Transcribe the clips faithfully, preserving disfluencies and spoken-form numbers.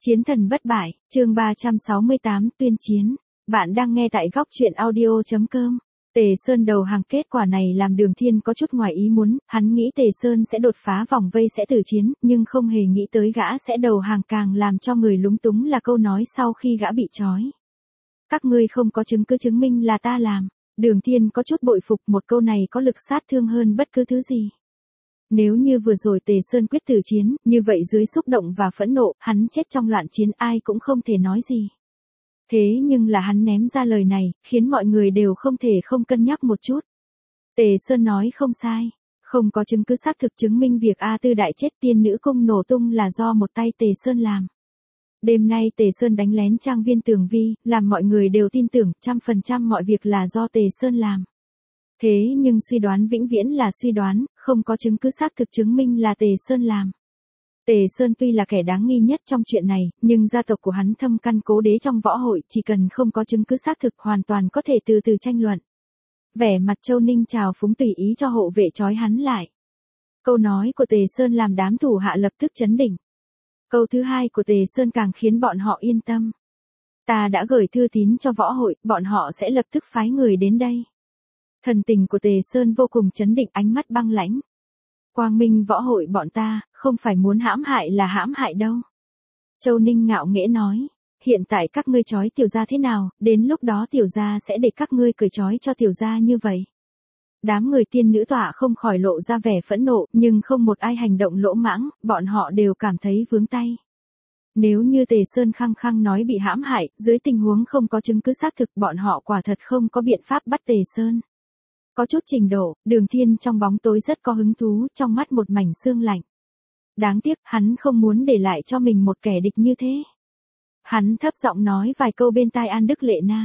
Chiến thần bất bại, chương ba trăm sáu mươi tám tuyên chiến. Bạn đang nghe tại góc truyện audio chấm com. Tề Sơn đầu hàng kết quả này làm Đường Thiên có chút ngoài ý muốn, hắn nghĩ Tề Sơn sẽ đột phá vòng vây sẽ tử chiến, nhưng không hề nghĩ tới gã sẽ đầu hàng, càng làm cho người lúng túng là câu nói sau khi gã bị trói. Các ngươi không có chứng cứ chứng minh là ta làm. Đường Thiên có chút bội phục, một câu này có lực sát thương hơn bất cứ thứ gì. Nếu như vừa rồi Tề Sơn quyết tử chiến, như vậy dưới xúc động và phẫn nộ, hắn chết trong loạn chiến ai cũng không thể nói gì. Thế nhưng là hắn ném ra lời này, khiến mọi người đều không thể không cân nhắc một chút. Tề Sơn nói không sai, không có chứng cứ xác thực chứng minh việc A Tư Đại chết, tiên nữ cung nổ tung là do một tay Tề Sơn làm. Đêm nay Tề Sơn đánh lén trang viên Tường Vi, làm mọi người đều tin tưởng trăm phần trăm mọi việc là do Tề Sơn làm. Thế nhưng suy đoán vĩnh viễn là suy đoán, không có chứng cứ xác thực chứng minh là Tề Sơn làm. Tề Sơn tuy là kẻ đáng nghi nhất trong chuyện này, nhưng gia tộc của hắn thâm căn cố đế trong võ hội, chỉ cần không có chứng cứ xác thực hoàn toàn có thể từ từ tranh luận. Vẻ mặt Châu Ninh trào phúng tùy ý cho hộ vệ trói hắn lại. Câu nói của Tề Sơn làm đám thủ hạ lập tức chấn định. Câu thứ hai của Tề Sơn càng khiến bọn họ yên tâm. Ta đã gửi thư tín cho võ hội, bọn họ sẽ lập tức phái người đến đây. Thần tình của Tề Sơn vô cùng chấn định, ánh mắt băng lãnh. Quang Minh võ hội bọn ta, không phải muốn hãm hại là hãm hại đâu. Châu Ninh ngạo nghễ nói, hiện tại các ngươi trói tiểu gia thế nào, đến lúc đó tiểu gia sẽ để các ngươi cởi trói cho tiểu gia như vậy. Đám người tiên nữ tọa không khỏi lộ ra vẻ phẫn nộ, nhưng không một ai hành động lỗ mãng, bọn họ đều cảm thấy vướng tay. Nếu như Tề Sơn khăng khăng nói bị hãm hại, dưới tình huống không có chứng cứ xác thực, bọn họ quả thật không có biện pháp bắt Tề Sơn. Có chút trình độ, Đường Thiên trong bóng tối rất có hứng thú, trong mắt một mảnh sương lạnh. Đáng tiếc, hắn không muốn để lại cho mình một kẻ địch như thế. Hắn thấp giọng nói vài câu bên tai An Đức Lệ Na.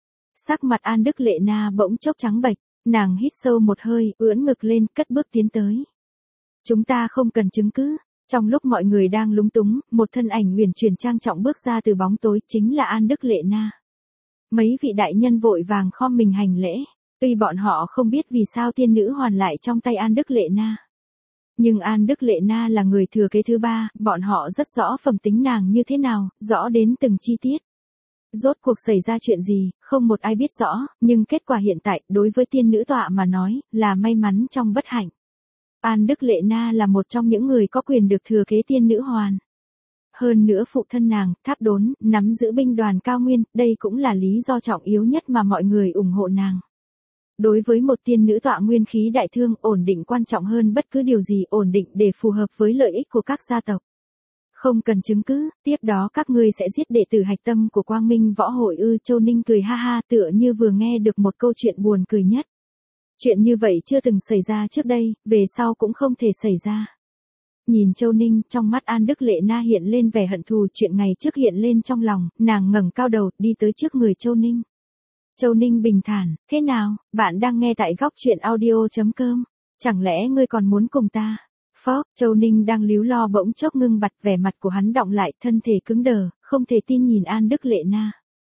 Sắc mặt An Đức Lệ Na bỗng chốc trắng bệch, nàng hít sâu một hơi, ưỡn ngực lên, cất bước tiến tới. Chúng ta không cần chứng cứ. Trong lúc mọi người đang lúng túng, một thân ảnh uyển chuyển trang trọng bước ra từ bóng tối, chính là An Đức Lệ Na. Mấy vị đại nhân vội vàng khom mình hành lễ. Tuy bọn họ không biết vì sao tiên nữ hoàn lại trong tay An Đức Lệ Na. Nhưng An Đức Lệ Na là người thừa kế thứ ba, bọn họ rất rõ phẩm tính nàng như thế nào, rõ đến từng chi tiết. Rốt cuộc xảy ra chuyện gì, không một ai biết rõ, nhưng kết quả hiện tại, đối với tiên nữ tọa mà nói, là may mắn trong bất hạnh. An Đức Lệ Na là một trong những người có quyền được thừa kế tiên nữ hoàn. Hơn nữa phụ thân nàng, Tháp Đốn, nắm giữ binh đoàn cao nguyên, đây cũng là lý do trọng yếu nhất mà mọi người ủng hộ nàng. Đối với một tiên nữ tọa nguyên khí đại thương, ổn định quan trọng hơn bất cứ điều gì, ổn định để phù hợp với lợi ích của các gia tộc. Không cần chứng cứ, tiếp đó các ngươi sẽ giết đệ tử hạch tâm của Quang Minh võ hội ư? Châu Ninh cười ha ha, tựa như vừa nghe được một câu chuyện buồn cười nhất. Chuyện như vậy chưa từng xảy ra trước đây, về sau cũng không thể xảy ra. Nhìn Châu Ninh, trong mắt An Đức Lệ Na hiện lên vẻ hận thù, chuyện ngày trước hiện lên trong lòng, nàng ngẩng cao đầu, đi tới trước người Châu Ninh. Châu Ninh bình thản, thế nào, bạn đang nghe tại góc truyện audio chấm com, chẳng lẽ ngươi còn muốn cùng ta? Phó, Châu Ninh đang líu lo bỗng chốc ngưng bặt, vẻ mặt của hắn đọng lại, thân thể cứng đờ, không thể tin nhìn An Đức Lệ Na.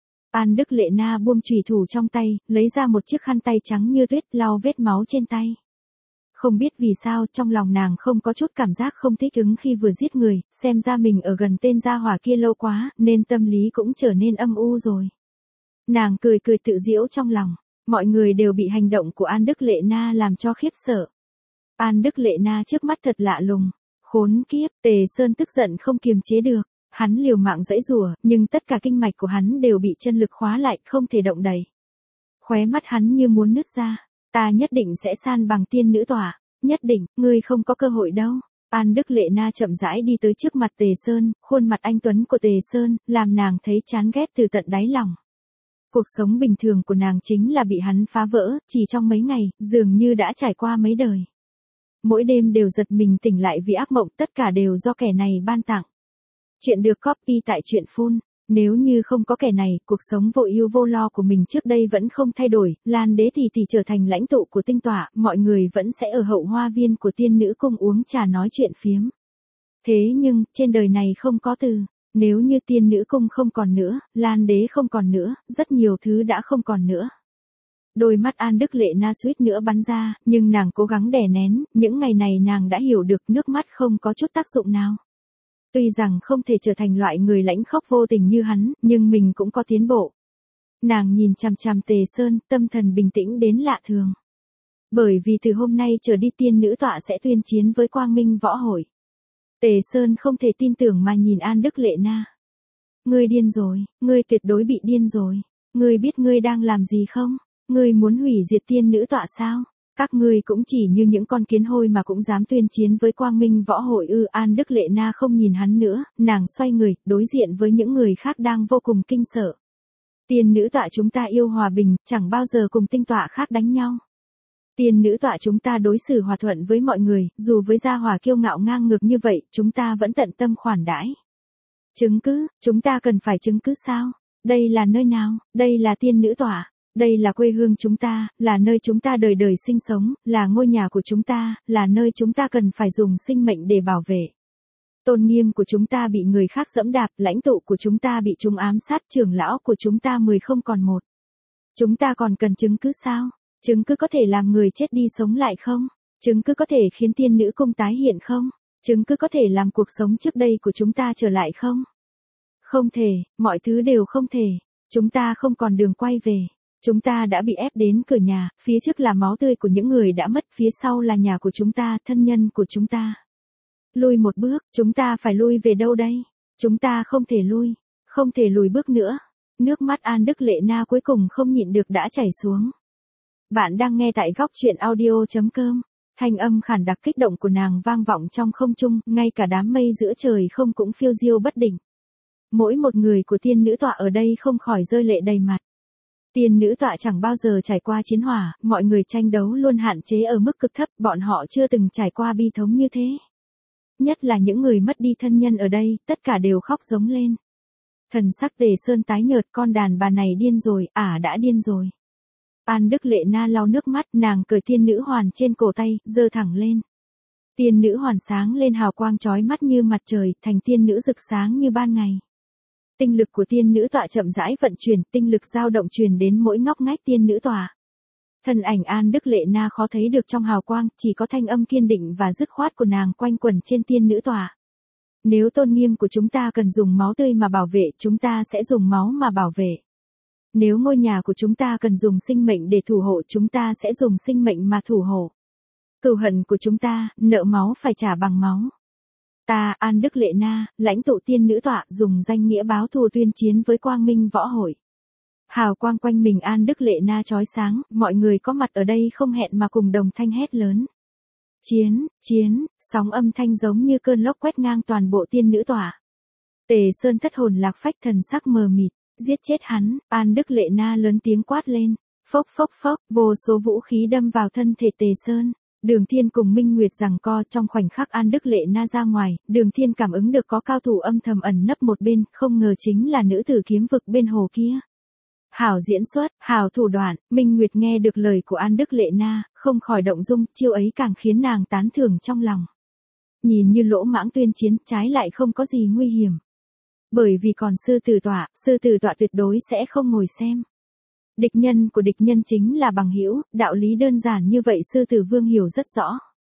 An Đức Lệ Na buông chùy thủ trong tay, lấy ra một chiếc khăn tay trắng như tuyết, lau vết máu trên tay. Không biết vì sao, trong lòng nàng không có chút cảm giác không thích ứng khi vừa giết người, xem ra mình ở gần tên gia hỏa kia lâu quá, nên tâm lý cũng trở nên âm u rồi. Nàng cười cười tự giễu trong lòng, mọi người đều bị hành động của An Đức Lệ Na làm cho khiếp sợ. An Đức Lệ Na trước mắt thật lạ lùng, khốn kiếp, Tề Sơn tức giận không kiềm chế được, hắn liều mạng giãy giụa, nhưng tất cả kinh mạch của hắn đều bị chân lực khóa lại, không thể động đậy. Khóe mắt hắn như muốn nứt ra, ta nhất định sẽ san bằng tiên nữ tọa, nhất định, ngươi không có cơ hội đâu. An Đức Lệ Na chậm rãi đi tới trước mặt Tề Sơn, khuôn mặt anh tuấn của Tề Sơn, làm nàng thấy chán ghét từ tận đáy lòng. Cuộc sống bình thường của nàng chính là bị hắn phá vỡ, chỉ trong mấy ngày, dường như đã trải qua mấy đời. Mỗi đêm đều giật mình tỉnh lại vì ác mộng, tất cả đều do kẻ này ban tặng. Chuyện được copy tại truyện Phun. Nếu như không có kẻ này, cuộc sống vô ưu vô lo của mình trước đây vẫn không thay đổi, Lan Đế thì thì trở thành lãnh tụ của tinh tọa, mọi người vẫn sẽ ở hậu hoa viên của tiên nữ cung uống trà nói chuyện phiếm. Thế nhưng, trên đời này không có từ. Nếu như tiên nữ cung không còn nữa, Lan Đế không còn nữa, rất nhiều thứ đã không còn nữa. Đôi mắt An Đức Lệ Na suýt nữa bắn ra, nhưng nàng cố gắng đè nén, những ngày này nàng đã hiểu được nước mắt không có chút tác dụng nào. Tuy rằng không thể trở thành loại người lãnh khốc vô tình như hắn, nhưng mình cũng có tiến bộ. Nàng nhìn chằm chằm Tề Sơn, tâm thần bình tĩnh đến lạ thường. Bởi vì từ hôm nay trở đi tiên nữ tọa sẽ tuyên chiến với Quang Minh Võ Hội. Tề Sơn không thể tin tưởng mà nhìn An Đức Lệ Na. Ngươi điên rồi, ngươi tuyệt đối bị điên rồi. Ngươi biết ngươi đang làm gì không? Ngươi muốn hủy diệt tiên nữ tọa sao? Các ngươi cũng chỉ như những con kiến hôi mà cũng dám tuyên chiến với Quang Minh Võ Hội ư? An Đức Lệ Na không nhìn hắn nữa, nàng xoay người, đối diện với những người khác đang vô cùng kinh sợ. Tiên nữ tọa chúng ta yêu hòa bình, chẳng bao giờ cùng tinh tọa khác đánh nhau. Tiên nữ tọa chúng ta đối xử hòa thuận với mọi người, dù với gia hỏa kiêu ngạo ngang ngược như vậy, chúng ta vẫn tận tâm khoản đãi. Chứng cứ, chúng ta cần phải chứng cứ sao? Đây là nơi nào? Đây là tiên nữ tọa. Đây là quê hương chúng ta, là nơi chúng ta đời đời sinh sống, là ngôi nhà của chúng ta, là nơi chúng ta cần phải dùng sinh mệnh để bảo vệ. Tôn nghiêm của chúng ta bị người khác dẫm đạp, lãnh tụ của chúng ta bị chúng ám sát, trưởng lão của chúng ta mười không còn một. Chúng ta còn cần chứng cứ sao? Chứng cứ có thể làm người chết đi sống lại không? Chứng cứ có thể khiến tiên nữ cung tái hiện không? Chứng cứ có thể làm cuộc sống trước đây của chúng ta trở lại không? Không thể, mọi thứ đều không thể. Chúng ta không còn đường quay về. Chúng ta đã bị ép đến cửa nhà, phía trước là máu tươi của những người đã mất, phía sau là nhà của chúng ta, thân nhân của chúng ta. Lui một bước, chúng ta phải lui về đâu đây? Chúng ta không thể lui, không thể lùi bước nữa. Nước mắt An Đức Lệ Na cuối cùng không nhịn được đã chảy xuống. Bạn đang nghe tại góc truyện audio chấm com. Thanh âm khản đặc kích động của nàng vang vọng trong không trung, ngay cả đám mây giữa trời không cũng phiêu diêu bất định. Mỗi một người của tiên nữ tọa ở đây không khỏi rơi lệ đầy mặt. Tiên nữ tọa chẳng bao giờ trải qua chiến hỏa, mọi người tranh đấu luôn hạn chế ở mức cực thấp, bọn họ chưa từng trải qua bi thống như thế. Nhất là những người mất đi thân nhân ở đây, tất cả đều khóc giống lên. Thần sắc Tề Sơn tái nhợt, con đàn bà này điên rồi, ả à đã điên rồi. An Đức Lệ Na lau nước mắt, nàng cởi tiên nữ hoàn trên cổ tay, giơ thẳng lên. Tiên nữ hoàn sáng lên hào quang chói mắt như mặt trời, thành tiên nữ rực sáng như ban ngày. Tinh lực của tiên nữ tọa chậm rãi vận chuyển, tinh lực dao động truyền đến mỗi ngóc ngách tiên nữ tọa. Thân ảnh An Đức Lệ Na khó thấy được trong hào quang, chỉ có thanh âm kiên định và dứt khoát của nàng quanh quẩn trên tiên nữ tọa. Nếu tôn nghiêm của chúng ta cần dùng máu tươi mà bảo vệ, chúng ta sẽ dùng máu mà bảo vệ. Nếu ngôi nhà của chúng ta cần dùng sinh mệnh để thủ hộ, chúng ta sẽ dùng sinh mệnh mà thủ hộ. Cừu hận của chúng ta, nợ máu phải trả bằng máu. Ta, An Đức Lệ Na, lãnh tụ tiên nữ tọa, dùng danh nghĩa báo thù tuyên chiến với Quang Minh Võ Hội. Hào quang quanh mình An Đức Lệ Na chói sáng, mọi người có mặt ở đây không hẹn mà cùng đồng thanh hét lớn. Chiến, chiến, sóng âm thanh giống như cơn lốc quét ngang toàn bộ tiên nữ tọa. Tề Sơn thất hồn lạc phách, thần sắc mờ mịt, giết chết hắn, An Đức Lệ Na lớn tiếng quát lên. Phốc phốc phốc, vô số vũ khí đâm vào thân thể Tề Sơn. Đường Thiên cùng Minh Nguyệt giằng co, trong khoảnh khắc An Đức Lệ Na ra ngoài, Đường Thiên cảm ứng được có cao thủ âm thầm ẩn nấp một bên, không ngờ chính là nữ tử kiếm vực bên hồ kia. Hảo diễn xuất, hảo thủ đoạn, Minh Nguyệt nghe được lời của An Đức Lệ Na, không khỏi động dung, chiêu ấy càng khiến nàng tán thưởng trong lòng. Nhìn như lỗ mãng tuyên chiến, trái lại không có gì nguy hiểm. Bởi vì còn sư tử tọa, sư tử tọa tuyệt đối sẽ không ngồi xem. Địch nhân của địch nhân chính là bằng hữu, đạo lý đơn giản như vậy sư tử vương hiểu rất rõ.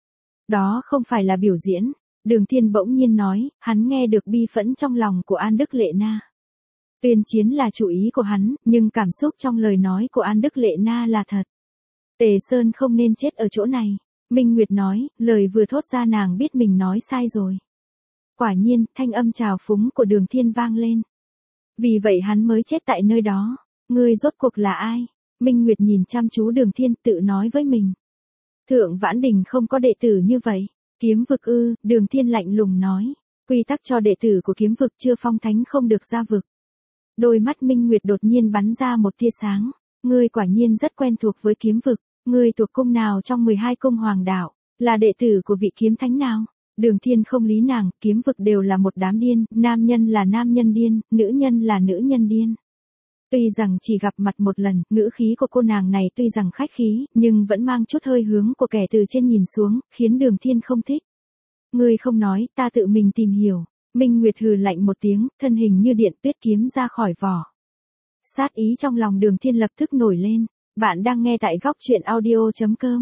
Đó không phải là biểu diễn, Đường Thiên bỗng nhiên nói, hắn nghe được bi phẫn trong lòng của An Đức Lệ Na. Tuyên chiến là chủ ý của hắn, nhưng cảm xúc trong lời nói của An Đức Lệ Na là thật. Tề Sơn không nên chết ở chỗ này. Minh Nguyệt nói, lời vừa thốt ra nàng biết mình nói sai rồi. Quả nhiên, thanh âm trào phúng của Đường Thiên vang lên. Vì vậy hắn mới chết tại nơi đó. Ngươi rốt cuộc là ai? Minh Nguyệt nhìn chăm chú Đường Thiên tự nói với mình. Thượng Vãn Đình không có đệ tử như vậy. Kiếm vực ư, Đường Thiên lạnh lùng nói. Quy tắc cho đệ tử của kiếm vực chưa phong thánh không được ra vực. Đôi mắt Minh Nguyệt đột nhiên bắn ra một tia sáng. Ngươi quả nhiên rất quen thuộc với kiếm vực. Ngươi thuộc cung nào trong mười hai cung hoàng đạo? Là đệ tử của vị kiếm thánh nào? Đường Thiên không lý nàng, kiếm vực đều là một đám điên, nam nhân là nam nhân điên, nữ nhân là nữ nhân điên. Tuy rằng chỉ gặp mặt một lần, ngữ khí của cô nàng này tuy rằng khách khí, nhưng vẫn mang chút hơi hướng của kẻ từ trên nhìn xuống, khiến Đường Thiên không thích. Ngươi không nói, ta tự mình tìm hiểu. Minh Nguyệt hừ lạnh một tiếng, thân hình như điện tuyết kiếm ra khỏi vỏ. Sát ý trong lòng Đường Thiên lập tức nổi lên. Bạn đang nghe tại góc truyện audio chấm com.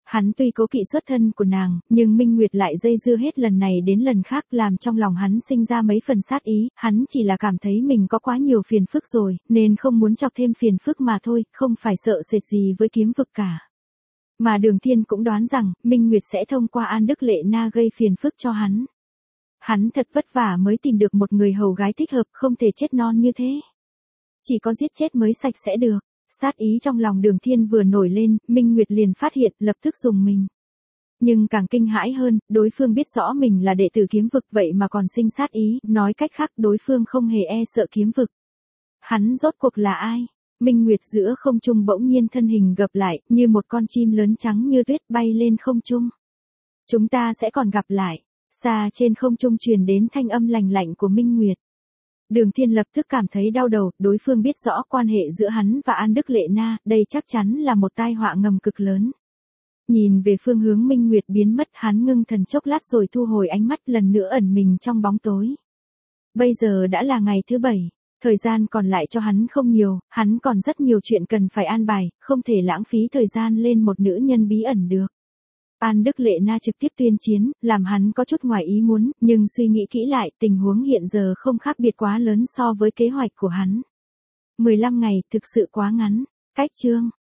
Hắn tuy cố kỵ xuất thân của nàng, nhưng Minh Nguyệt lại dây dưa hết lần này đến lần khác làm trong lòng hắn sinh ra mấy phần sát ý, hắn chỉ là cảm thấy mình có quá nhiều phiền phức rồi, nên không muốn chọc thêm phiền phức mà thôi, không phải sợ sệt gì với kiếm vực cả. Mà Đường Thiên cũng đoán rằng, Minh Nguyệt sẽ thông qua An Đức Lệ Na gây phiền phức cho hắn. Hắn thật vất vả mới tìm được một người hầu gái thích hợp, không thể chết non như thế. Chỉ có giết chết mới sạch sẽ được. Sát ý trong lòng Đường Thiên vừa nổi lên, Minh Nguyệt liền phát hiện, lập tức dùng mình. Nhưng càng kinh hãi hơn, đối phương biết rõ mình là đệ tử kiếm vực vậy mà còn sinh sát ý, nói cách khác đối phương không hề e sợ kiếm vực. Hắn rốt cuộc là ai? Minh Nguyệt giữa không trung bỗng nhiên thân hình gập lại, như một con chim lớn trắng như tuyết bay lên không trung. Chúng ta sẽ còn gặp lại. Xa trên không trung truyền đến thanh âm lành lạnh của Minh Nguyệt. Đường Thiên lập tức cảm thấy đau đầu, đối phương biết rõ quan hệ giữa hắn và An Đức Lệ Na, đây chắc chắn là một tai họa ngầm cực lớn. Nhìn về phương hướng Minh Nguyệt biến mất, hắn ngưng thần chốc lát rồi thu hồi ánh mắt, lần nữa ẩn mình trong bóng tối. Bây giờ đã là ngày thứ bảy, thời gian còn lại cho hắn không nhiều, hắn còn rất nhiều chuyện cần phải an bài, không thể lãng phí thời gian lên một nữ nhân bí ẩn được. An Đức Lệ Na trực tiếp tuyên chiến, làm hắn có chút ngoài ý muốn, nhưng suy nghĩ kỹ lại, tình huống hiện giờ không khác biệt quá lớn so với kế hoạch của hắn. mười lăm ngày, thực sự quá ngắn. Cách chương